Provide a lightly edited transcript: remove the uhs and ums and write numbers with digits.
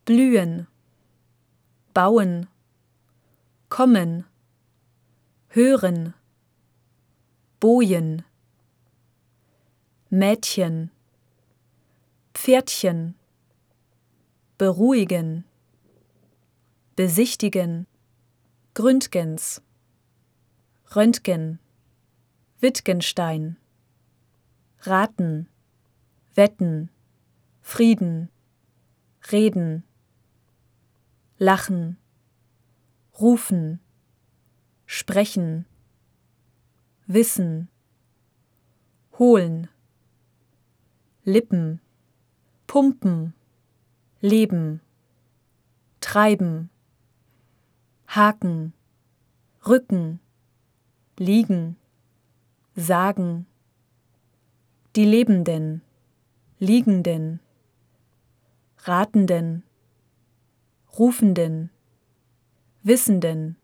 blühen, bauen, kommen, hören, bojen, Mädchen, Pferdchen, beruhigen, besichtigen, Gründgens, Röntgen, Wittgenstein, raten, wetten, Frieden, reden, lachen, rufen, sprechen, wissen, holen, Lippen, pumpen, leben, treiben, haken, rücken, liegen, sagen, die Lebenden, Liegenden, Ratenden, Rufenden, Wissenden,